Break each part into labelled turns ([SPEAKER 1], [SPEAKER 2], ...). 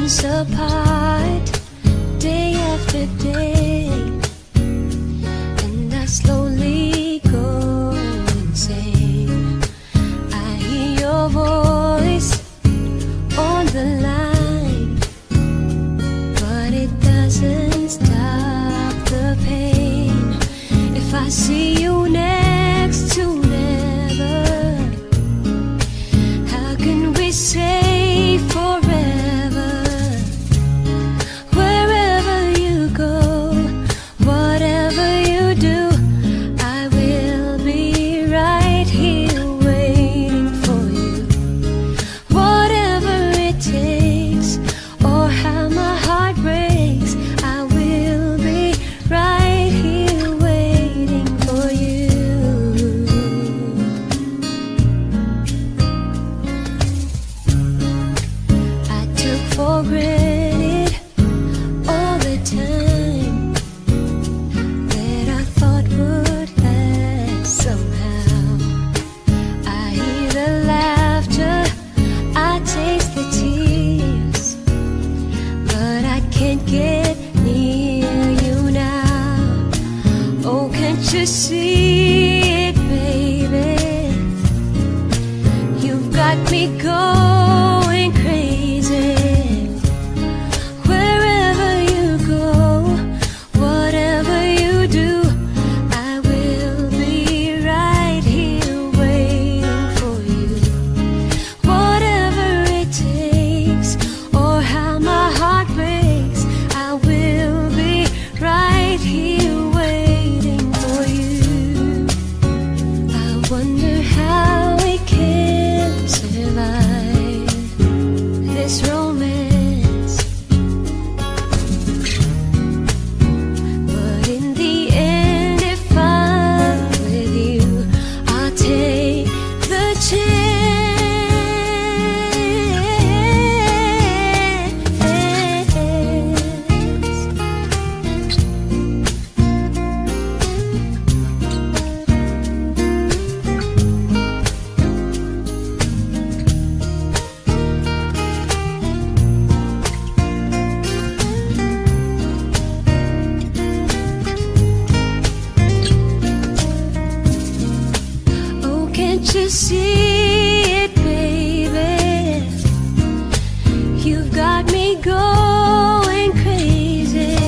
[SPEAKER 1] distance apart, day after day, and I slowly go insane. I hear your voice on the line, but it doesn't stop the pain. If I see you next to never, how can we say forever? Wherever you go, whatever you do, I will be right here waiting for you. Whatever it takes, or how my heart breaks, I will be right here waiting for you. I took for granted all the time that I thought would last somehow. I hear the laughter, I taste the tears, but I can't get near you now. Oh, can't you see it, baby? You've got me going crazy. Wherever you go, whatever you do, I will be right here waiting for you. Whatever it takes, or how my heart breaks, I will be right here waiting for you. I wonder how we can survive this romance, but in the end, if I'm with you, I'll take the chance. Oh, can't you see it, baby? You've got me going crazy.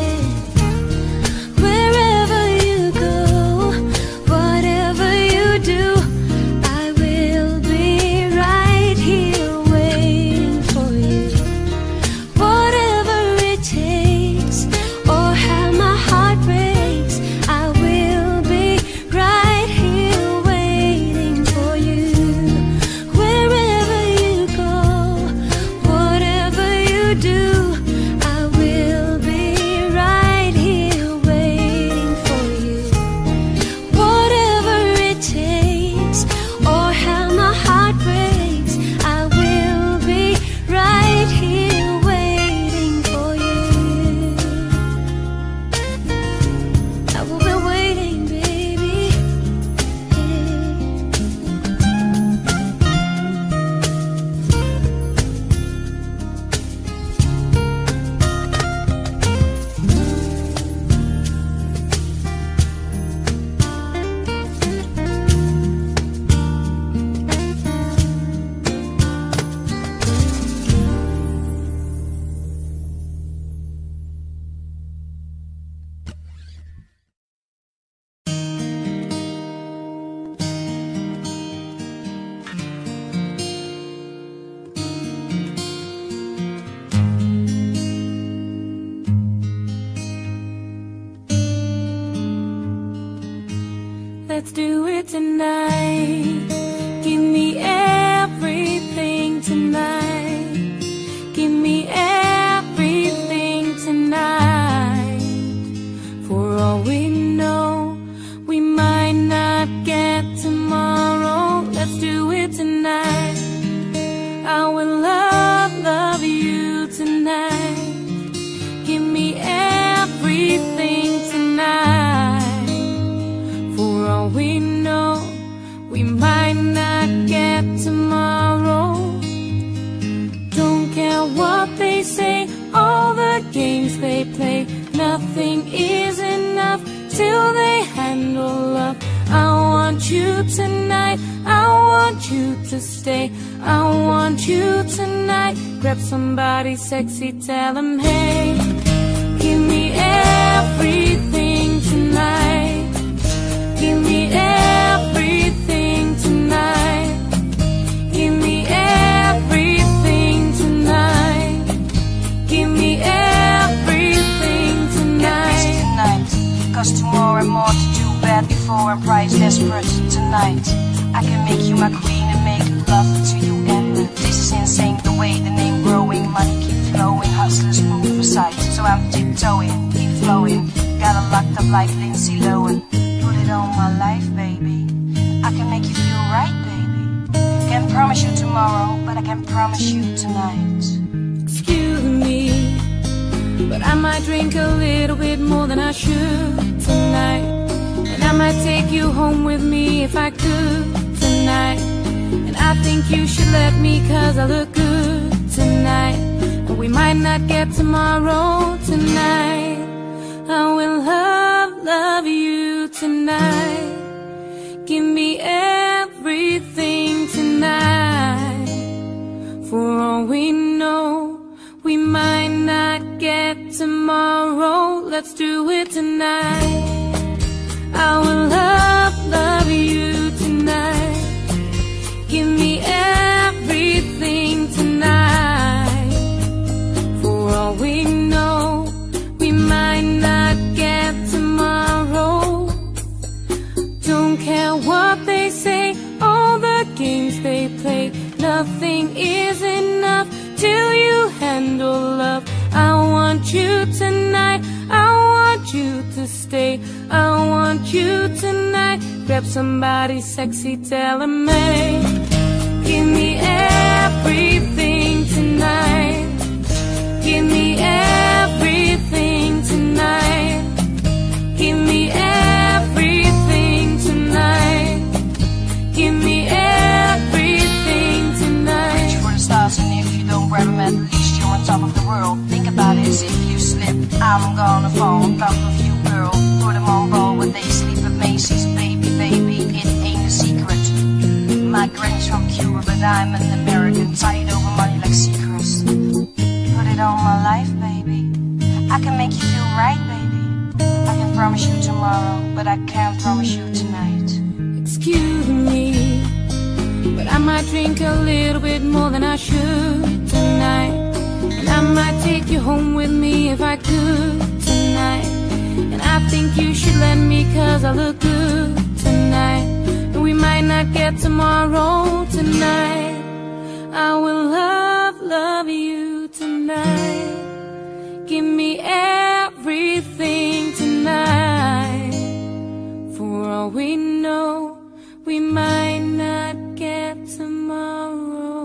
[SPEAKER 1] Wherever you go, whatever you do, I will be right here waiting for you. Whatever it takes, or how my heart breaks, I will be right here waiting for you. Wherever you go, whatever you do, I will be right here waiting for you. Whatever it takes, or how my heart breaks, I will be right here waiting for you. I will be waiting, baby.
[SPEAKER 2] Let's do it tonight. Give me everything tonight. Give me everything tonight. For all we know, we might not get tomorrow. Let's do it tonight. I will love you tonight. Give me everything tonight. For all we know, games they play. Nothing is enough till they handle love. I want you tonight, I want you to stay. I want you tonight. Grab somebody sexy, tell them hey, give me everything tonight. Give me everything tonight. Give me everything tonight. Give me everything tonight.
[SPEAKER 3] Tonight, cause tomorrow more to do bad before and price desperate tonight. I can make you my queen and make love to you endless. This is insane the way the name growing, money keep flowing, hustlers move for sight. So I'm tiptoeing, keep flowing. Got her locked up like Lindsay Lohan. Put it on my life, baby. I can make you feel right, baby. Can't promise you tomorrow, but I can promise you tonight.
[SPEAKER 2] Excuse me, but I might drink a little bit more than I should tonight. And I might take you home with me if I could tonight. And I think you should let me, cause I look good tonight. And we might not get tomorrow tonight. I will love you tonight. Give me everything tonight. For all we know, we might not get tomorrow. Let's do it tonight. I will love you tonight. Give me everything tonight. For all we know, we might not get tomorrow. Don't care what they say, all the games they play. Nothing is enough till you handle love. I want you tonight, I want you to stay. I want you tonight. Grab somebody sexy, tell them hey, give me everything tonight. Give me everything tonight. Give me everything tonight. Give me everything tonight.
[SPEAKER 3] Reach for the stars, and if you don't grab them, at least you're on top of the world. Think about it, as if you slip, I'm gonna fall on top of you, girl. Put them on ball when they sleep at Macy's. Baby, baby, it ain't a secret. My granny's from Cuba, but I'm an American. Tied over money like secrets. Put it on my life, baby. I can make you feel right, baby. I can promise you tomorrow, but I can't promise you tonight.
[SPEAKER 2] Excuse me, but I might drink a little bit more than I should tonight. And I might take you home with me if I could tonight. And I think you should let me, cause I look good tonight. And we might not get tomorrow tonight. I will love you tonight. Give me everything tonight. For all we know, we might not get tomorrow.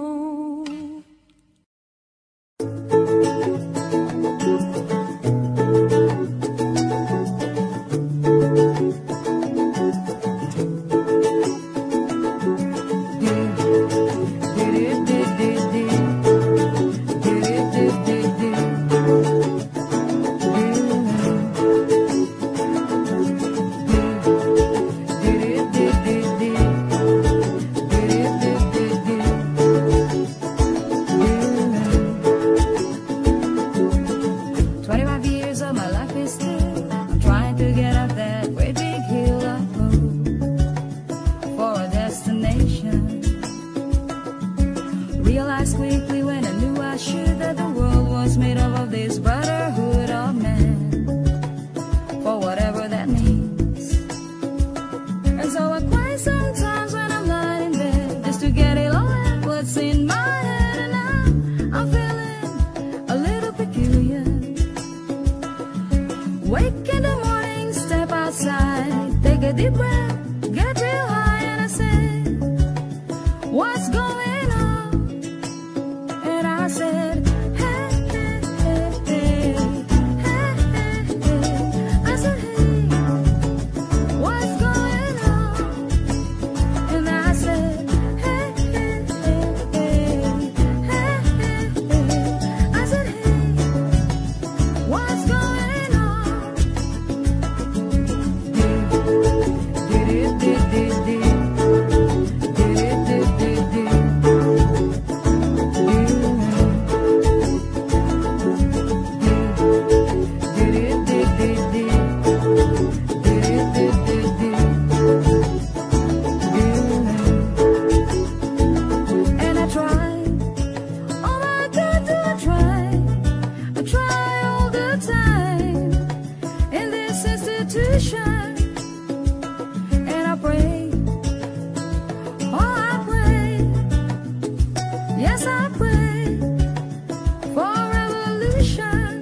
[SPEAKER 2] Yes, I pray for a revolution.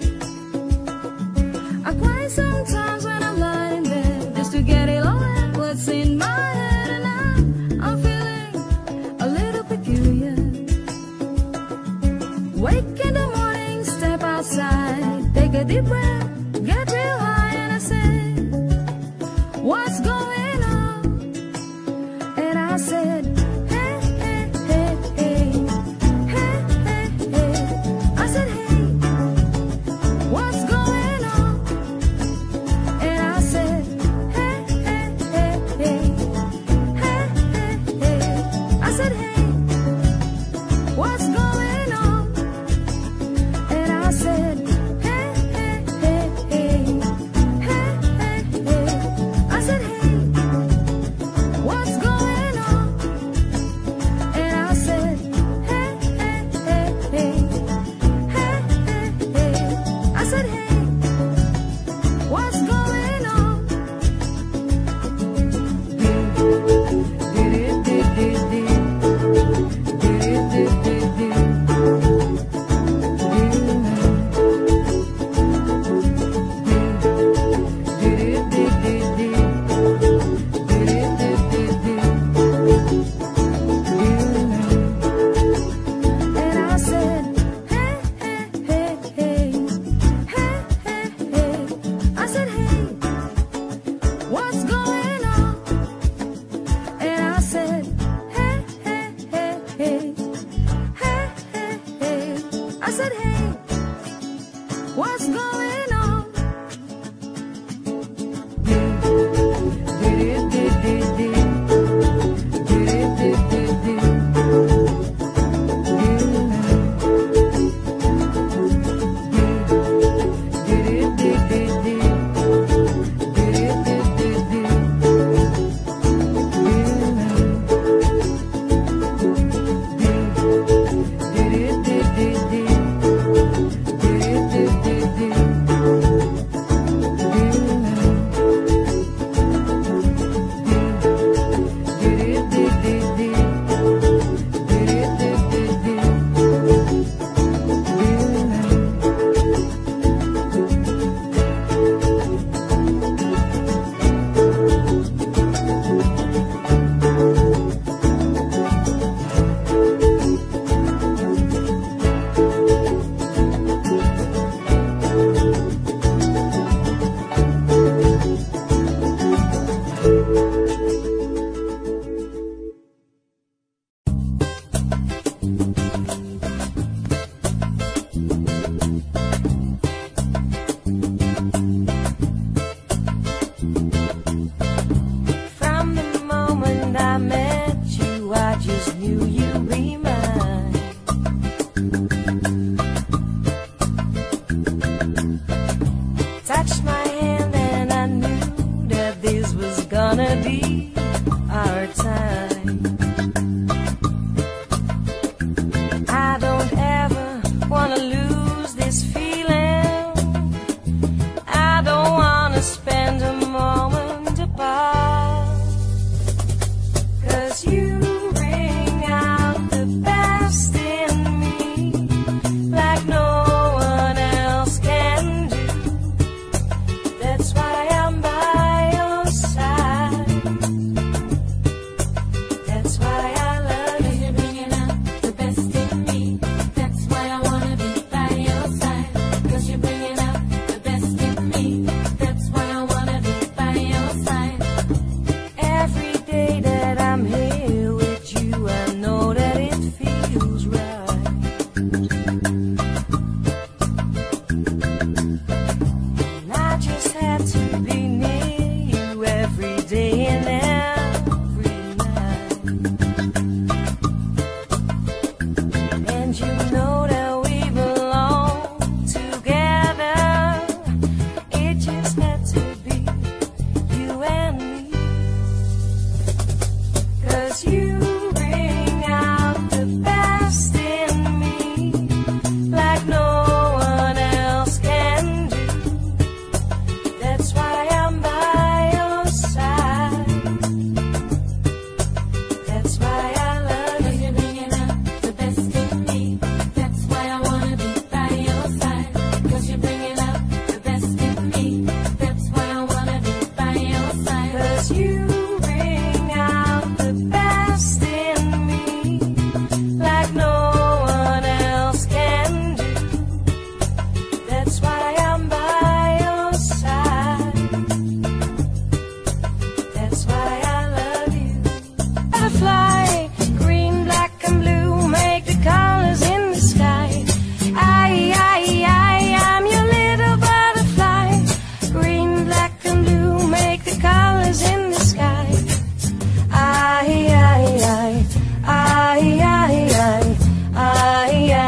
[SPEAKER 2] I cry sometimes when I'm lying in bed just to get it all out what's in my head, and I'm feeling a little peculiar. Wake in the morning, step outside, take a deep breath, get real high, and I say, what's going on? And I said, hey, hey, hey, hey, hey, hey, hey. I said, hey, what's going on? And I said, hey, hey, hey, hey, hey, hey, hey. I said, hey, what's going on? And I said, hey, hey, hey, hey, hey, hey, hey. I said, hey, what's going on? And I said, hey, hey, hey, hey, hey, hey, hey. I said, hey, what's going on? And I said, hey, hey, hey, hey, hey, hey, hey. I said, hey, what's going on? And I said, hey, hey, hey, hey, hey, hey, hey. I said, hey, what's going on?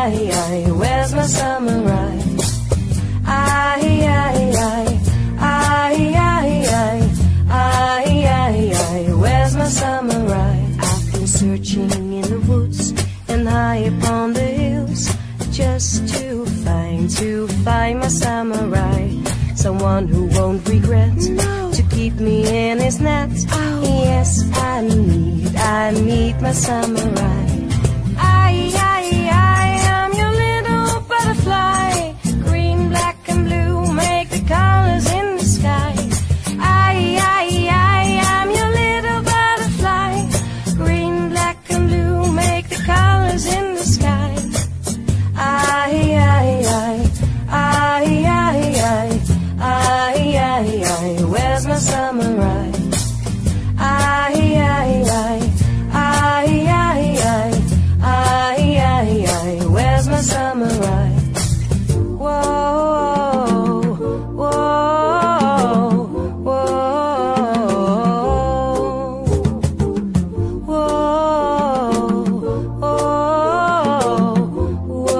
[SPEAKER 1] where's my summer ride? Where's my summer ride? I've been searching in the woods and high upon the hills just to find my summer ride. Someone who won't regret to keep me in his net. Yes, I need my summer ride. I'm your little butterfly. Green, black and blue make the colors in the sky. I'm your little butterfly. Green, black and blue make the colors in the sky. Where's my summer ride? Where's my summer ride? Whoa, whoa, whoa, whoa, whoa.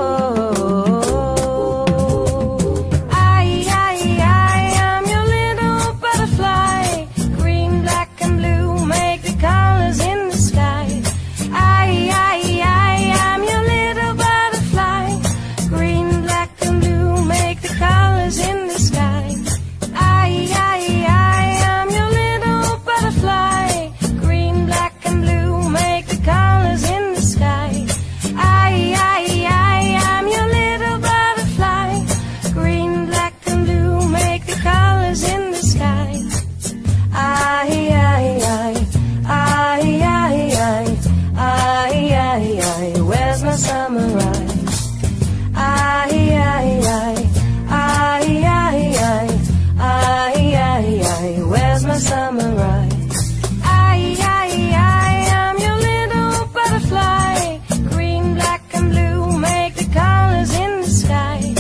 [SPEAKER 1] I'm your little butterfly. Green, black and blue make the colors in the sky. I'm your little butterfly. Green, black and blue make the colors in the sky. I'm your little butterfly. Green, black and blue make the colors in the sky. I'm your little butterfly. Green, black and blue make the colors in the sky. Where's my summer ride? Where's my summer ride? I'm your little butterfly. Green, black and blue make the colors in the sky.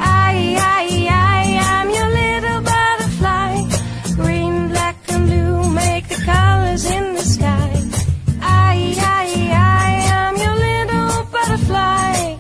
[SPEAKER 1] I'm your little butterfly. Green, black and blue make the colors in the sky. I'm your little butterfly.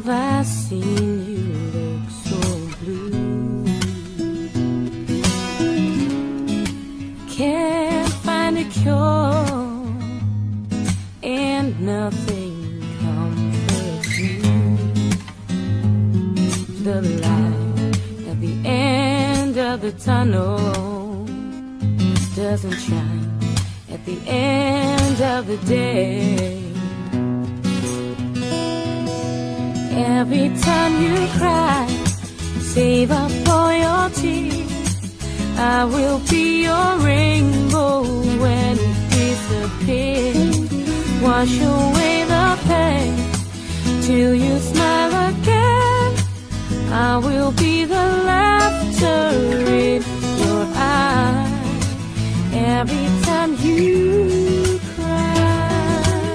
[SPEAKER 2] have I seen you look so blue? Can't find a cure, and nothing comforts you. The light at the end of the tunnel doesn't shine at the end of the day. Every time you cry, save up all your tears. I will be your rainbow when it disappears. Wash away the pain till you smile again. I will be the laughter in your eyes. Every time you cry,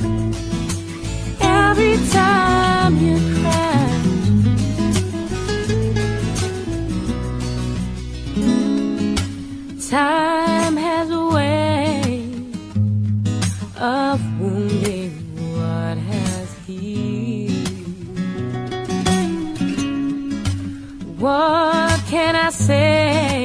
[SPEAKER 2] every time you cry, time has a way of wounding what has healed. What can I say?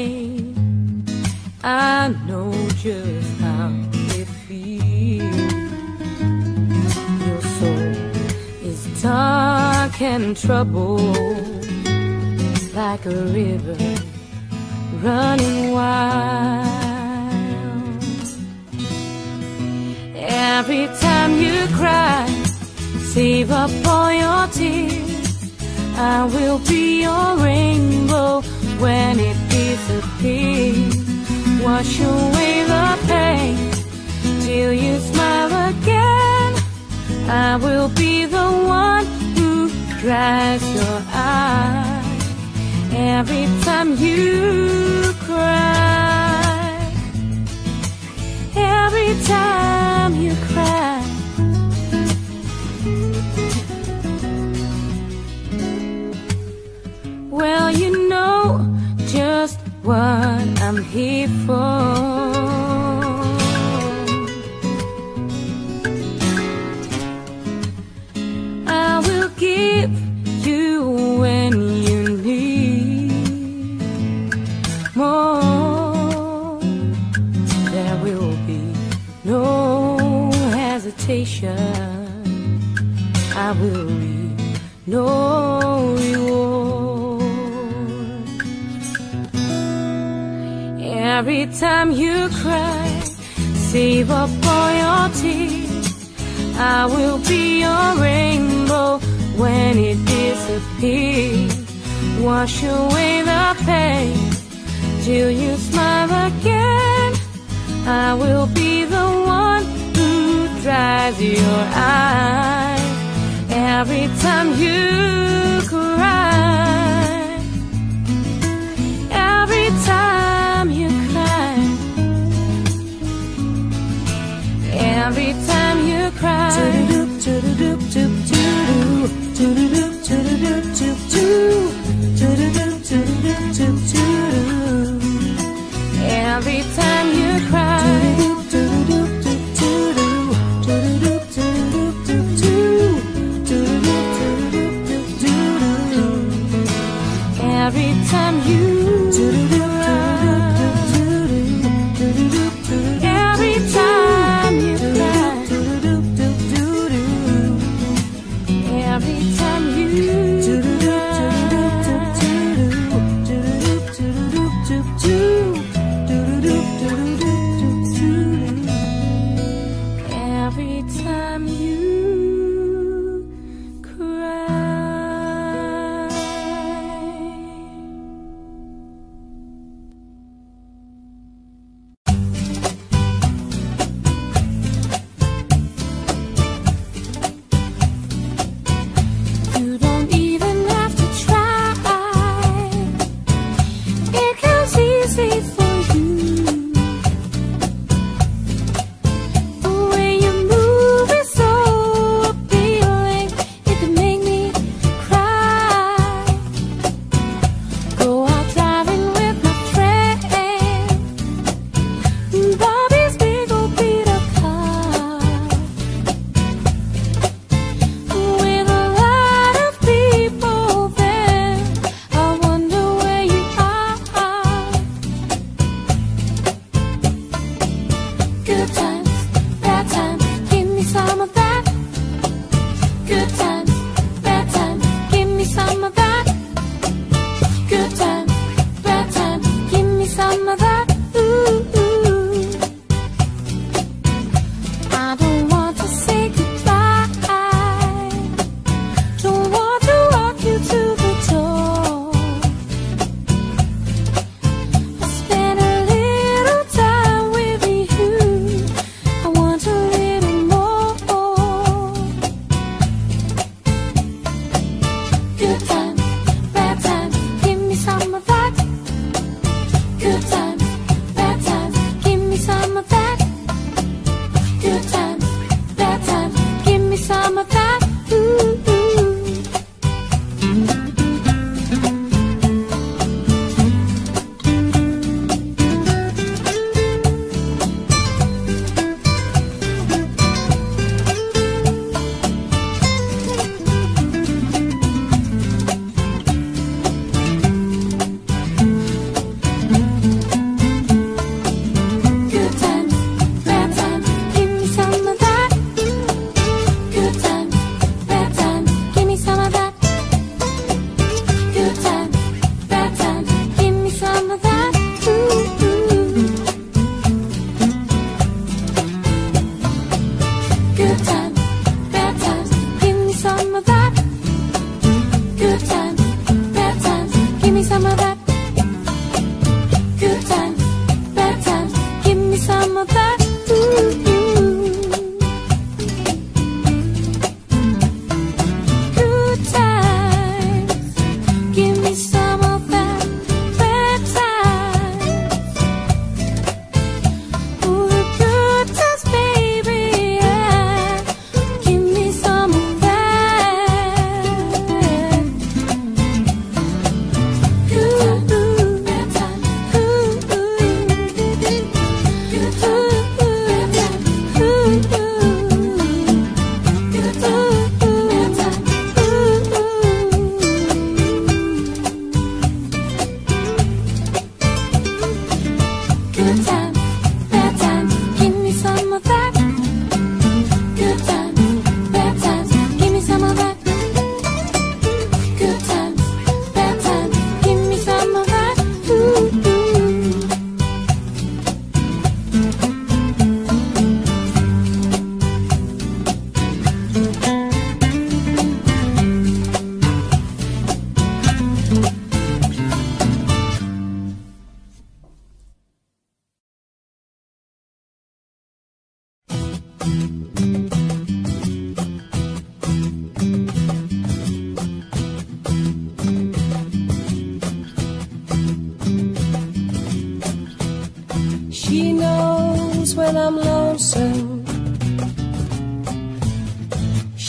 [SPEAKER 2] I know just how it feels. Your soul is dark and troubled, like a river running wild. Every time you cry, save up all your tears. I will be your rainbow when it disappears. Wash away the pain till you smile again. I will be the one who dries your eyes. Every time you cry, every time you cry, well, you know just what I'm here for. I will give you when you need more. There will be no hesitation. I will leave no reward. Every time you cry, save up all your tears. I will be your rainbow when it disappears. Wash away the pain till you smile again. I will be the one who dries your eyes. Every time you cry, every time you cry, every time you cry, every time you cry, every time you every time you cry, every time you every time you cry.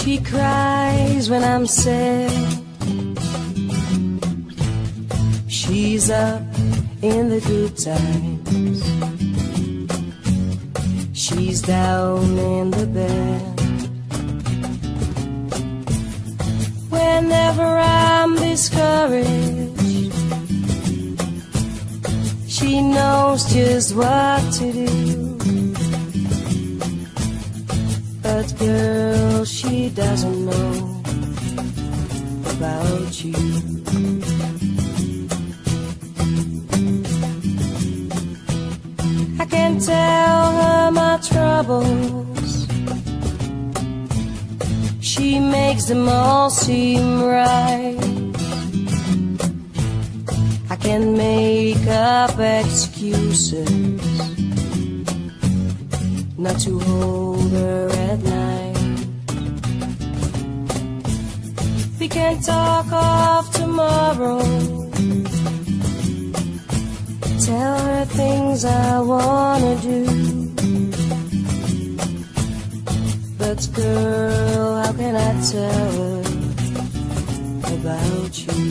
[SPEAKER 1] She cries when I'm sad. She's up in the good times. She's down in the bad. Whenever I'm discouraged, she knows just what to do. But girl, she doesn't know about you. I can tell her my troubles. She makes them all seem right. I can make up excuses not to hold her at night. We can talk of tomorrow. Tell her things I wanna do. But girl, how can I tell her about you?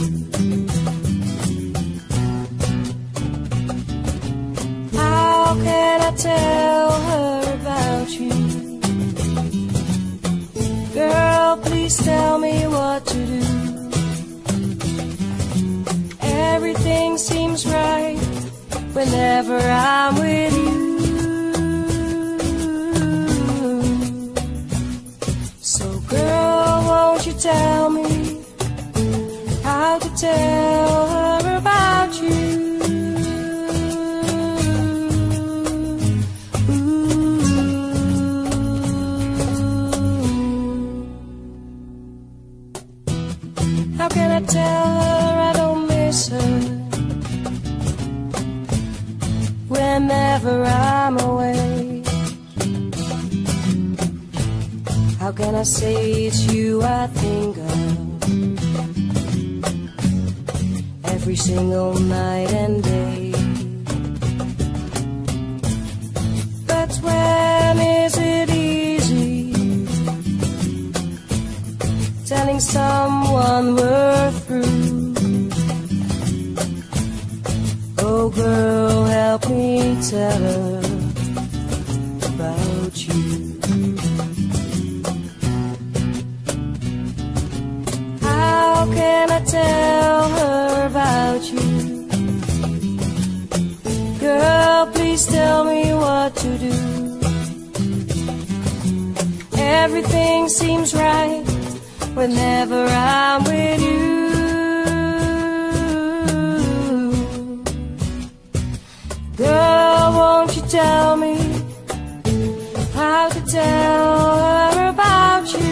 [SPEAKER 1] How can I tell her about you? Girl, please tell me what to do. Everything seems right whenever I'm with you. So girl, won't you tell me how to tell her about you? How can I tell her I don't miss her whenever I'm away? How can I say it's you I think of every single night and day? But when is it easy telling someone we're through? Oh girl, help me tell her about you. How can I tell her about you? Girl, please tell me what to do. Everything seems right whenever I'm with you. Girl, won't you tell me how to tell her about you?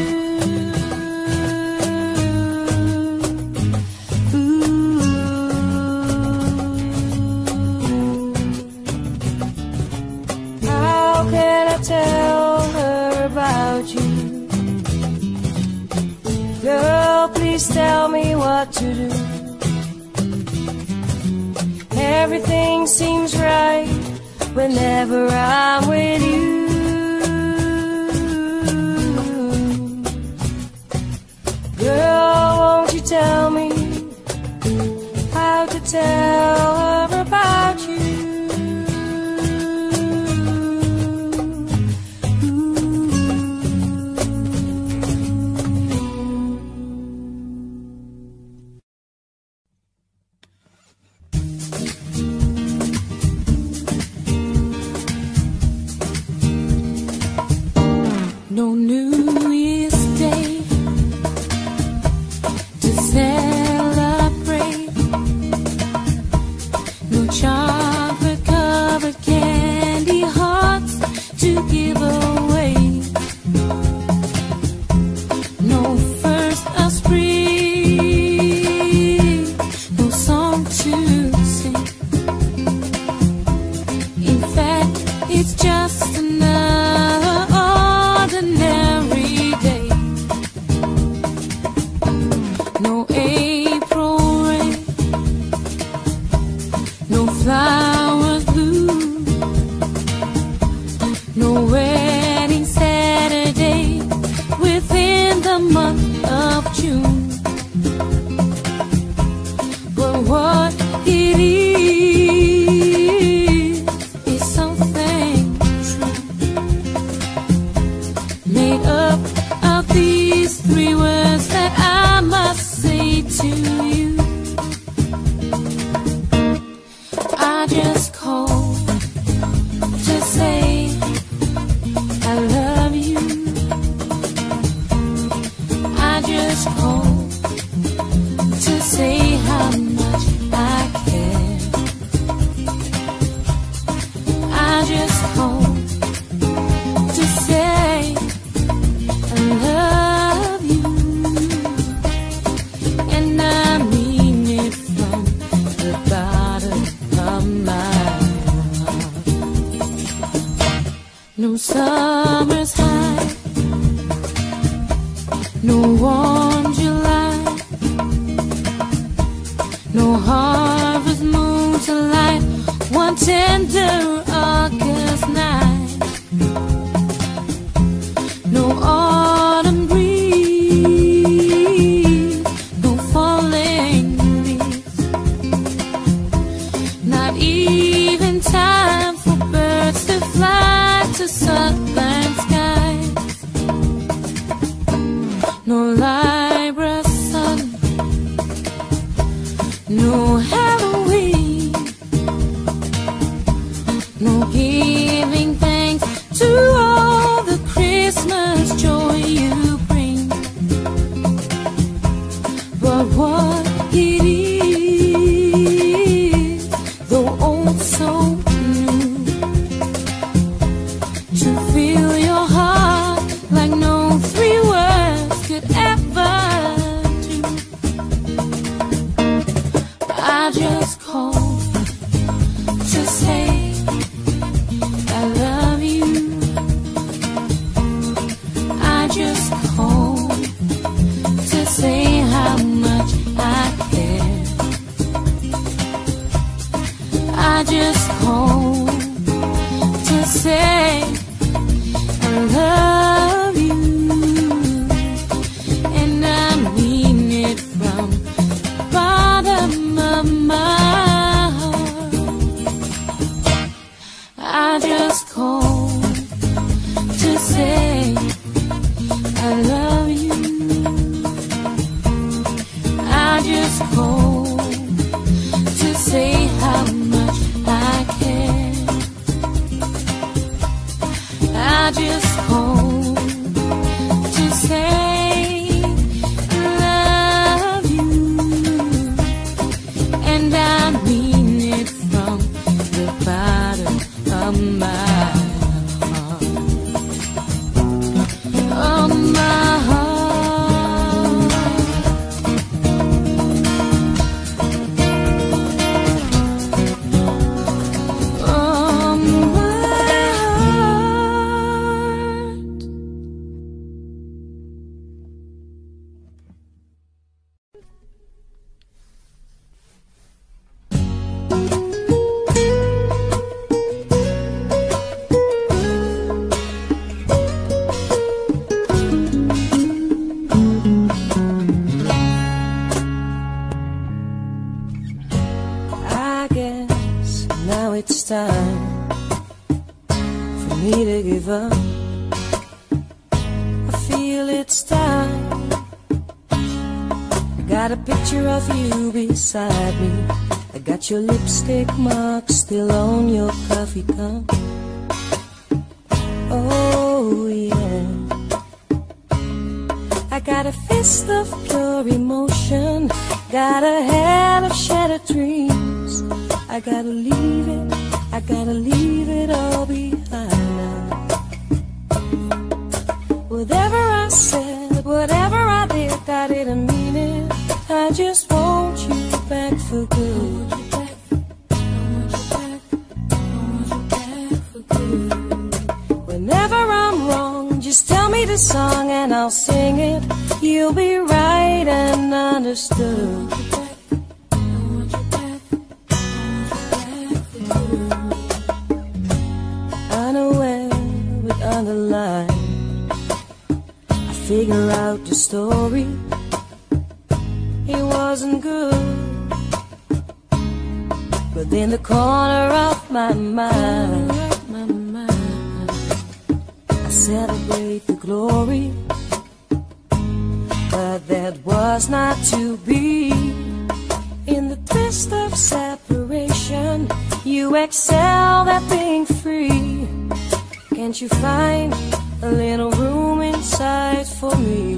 [SPEAKER 1] How can I tell her about you? Girl, please tell me what to do. Everything seems right whenever I'm with you. Girl, won't you tell me how to tell her about you?
[SPEAKER 2] No New Year's Day to celebrate. No chocolate covered candy hearts to give away. No first of spring, no song to sing. In fact, it's just another ordinary day. No April rain, no flowers blue, no wedding Saturday within the it is something true, made up of these three words that I must say to you. I just called to say I love you. I just called to say how much I care. I just called to say I love you, and I mean it from the bottom of my heart. No summer's high, no warm July, no harvest moon to light one tender August night, no autumn breeze, no falling leaves, not even time for birds to fly to southern skies, no Libra sun, no Halloween, no giving thanks to all the Christmas joy you bring. But what it is, though old so new, to fill your heart like no three words could ever do. I just called to say I love you. I just called to say how much I care. I just called to say I love you, and I mean it from the bottom of my heart. I just called to say I love you. I just called to say how much I care. I just called to say I love you, and I mean it from the bottom of my heart. Of my heart. Of my heart.
[SPEAKER 1] I guess now it's time for me to give up. I feel it's time. I got a picture of you beside me. I got your lipstick mark still on your coffee cup. Oh yeah, I got a fist of pure emotion, got a head of shattered dreams. I gotta leave it all behind now. Whatever I said, whatever I didn't mean it. I just want you back for good. Whenever I'm wrong, just tell me the song and I'll sing it. You'll be right and understood. Unaware but underlined, I figure out the story. It wasn't good. within the corner of my mind. I celebrate the glory, but that was not to be. In the twist of separation, you excel at being free. Can't you find a little room inside for me?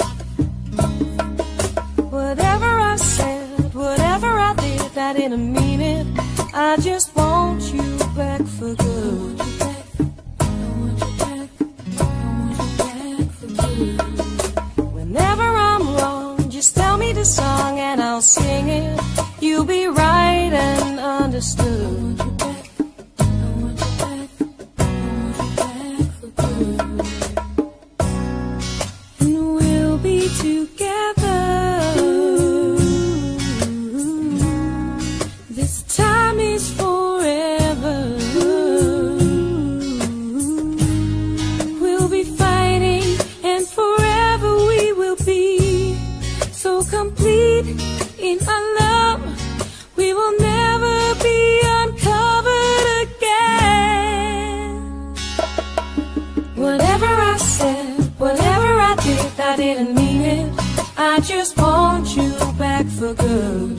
[SPEAKER 1] Whatever I said, whatever I did, I didn't mean it. I just want you back for good. Whenever I'm wrong, just tell me the song and I'll sing it. You'll be right and understood. And we'll be together. This time is forever. We'll be fighting and forever we will be so complete in our love. We will never be uncovered again. Whatever I said, whatever I did, I didn't mean it. I just want you back for good.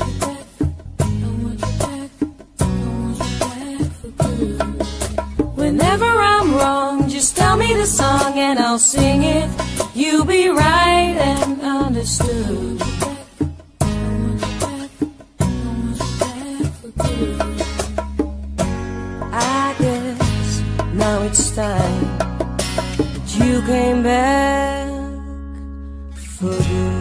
[SPEAKER 1] Whenever I'm wrong, just tell me the song and I'll sing it. You'll be right and understood. I guess now it's time that you came back for good.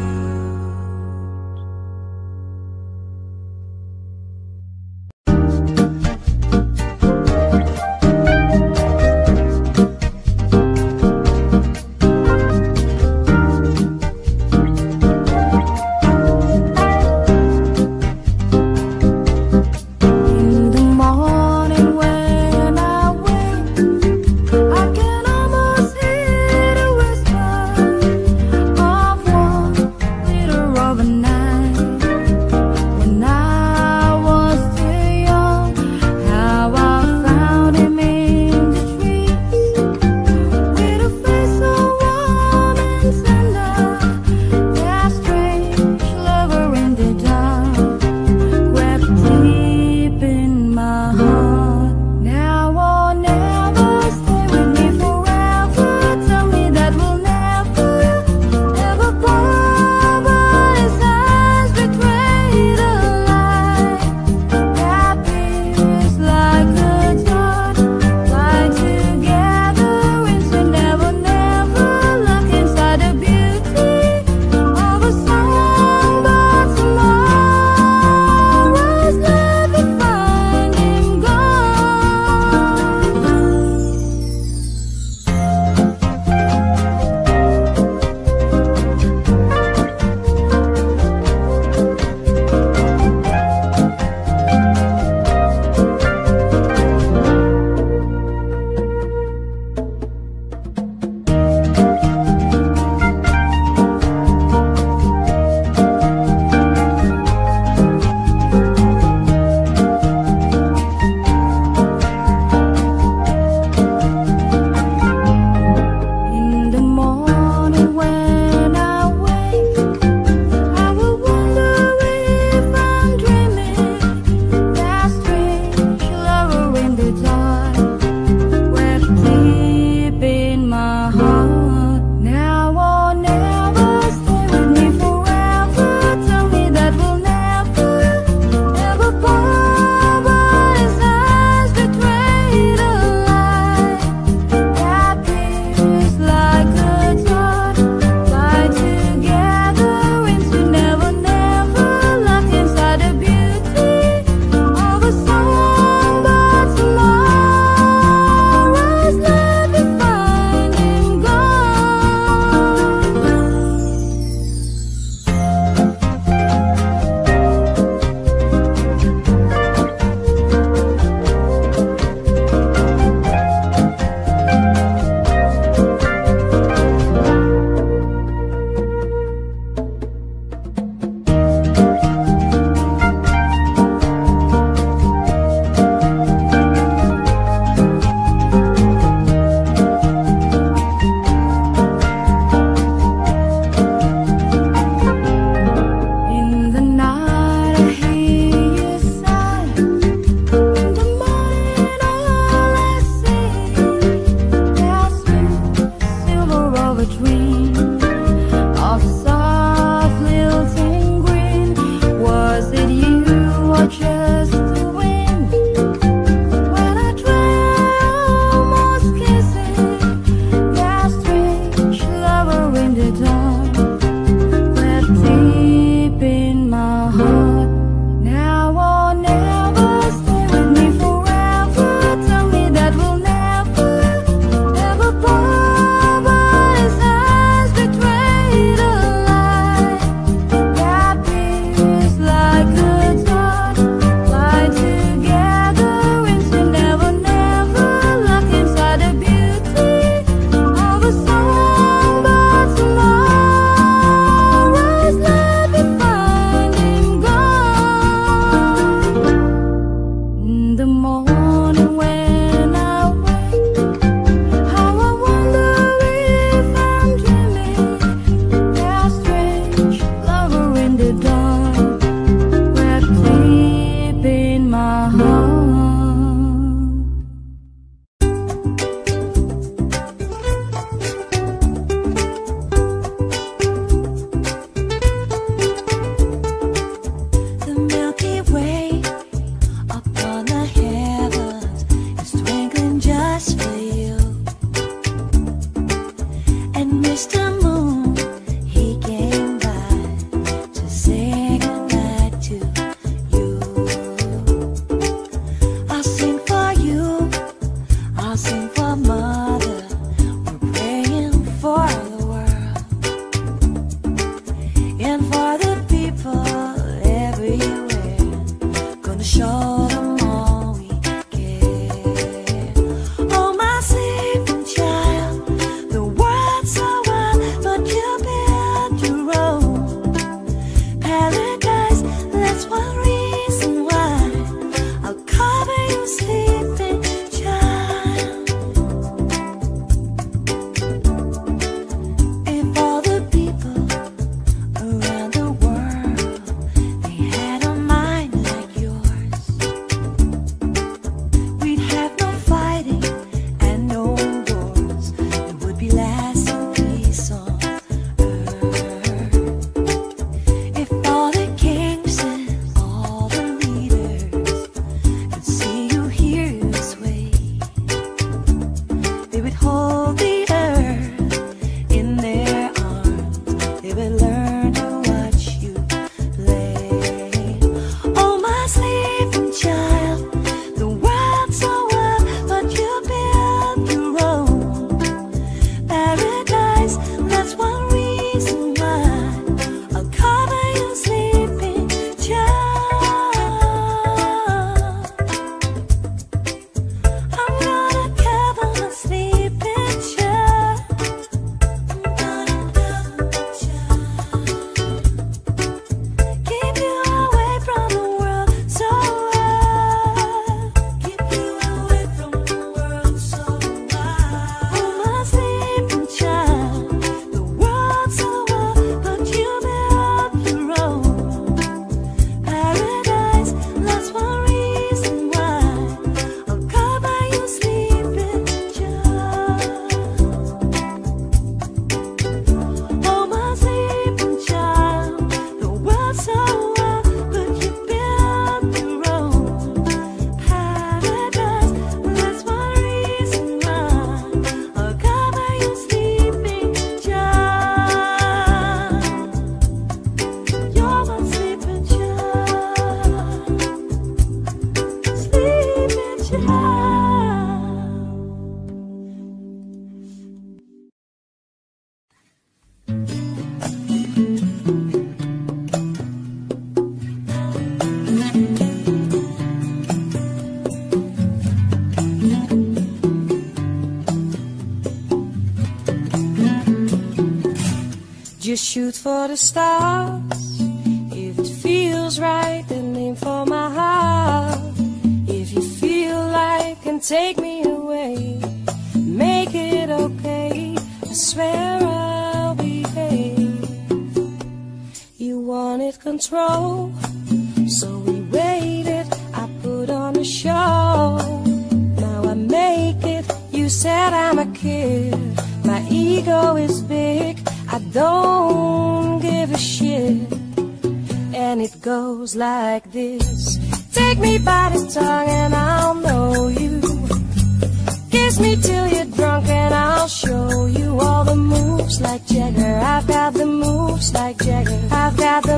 [SPEAKER 1] shoot for the stars. If it feels right, then aim for my heart. If you feel like and take me away, make it okay. I swear I'll behave. You wanted control, so we waited. I put on a show. Now I make it. You said I'm a kid. My ego is big. I don't give a shit. And it goes like this. Take me by the tongue and I'll know you. Kiss me till you're drunk and I'll show you all the moves like Jagger. I've got the moves like Jagger. I've got the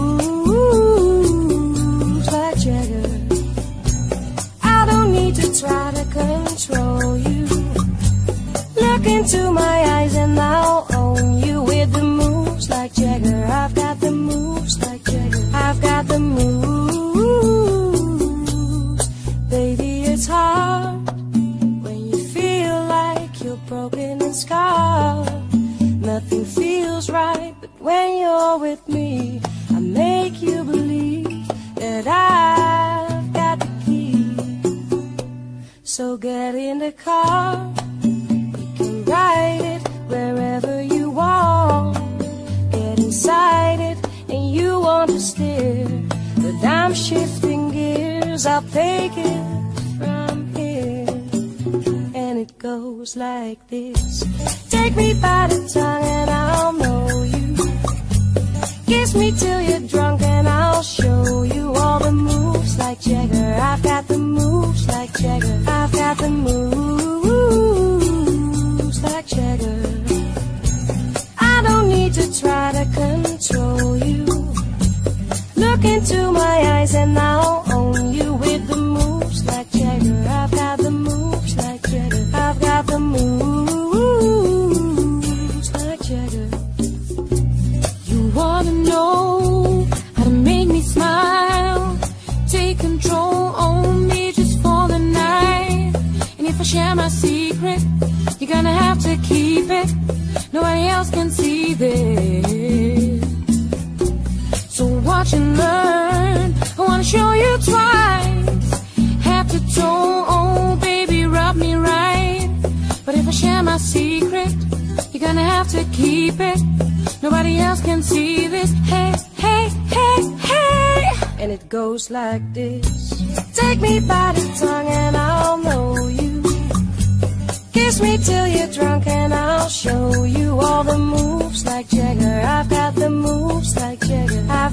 [SPEAKER 1] moves like Jagger. I don't need to try to control you. Look into my eyes and I'll own you with the moves like Jagger. I've got the moves like Jagger. I've got the moves. Baby, it's hard when you feel like you're broken and scarred. Nothing feels right, but when you're with me, I make you believe that I've got the key. So get in the car, ride it wherever you want. Get inside it and you want to steer, but I'm shifting gears. I'll take it from here. And it goes like this. Take me by the tongue and I'll know you. Kiss me till you're drunk and I'll show you all the moves like Jagger. I've got the moves like Jagger. I've got the moves like Jagger. I don't need to try to control you. Look into my eyes and I'll own you with the moves like Jagger. I've got the moves like Jagger. I've got the moves like Jagger.
[SPEAKER 2] You wanna know how to make me smile? Take control, own me just for the night. And if I share my secret, you're gonna have to keep it. Nobody else can see this. So watch and learn. I wanna show you twice. Head to toe, oh baby, rub me right. But if I share my secret, you're gonna have to keep it. Nobody else can see this. Hey, hey, hey, hey.
[SPEAKER 1] And it goes like this. Take me by the tongue and I'll know you. Kiss me till you're drunk and I'll show you all the moves like Jagger. I've got the moves like Jagger. I've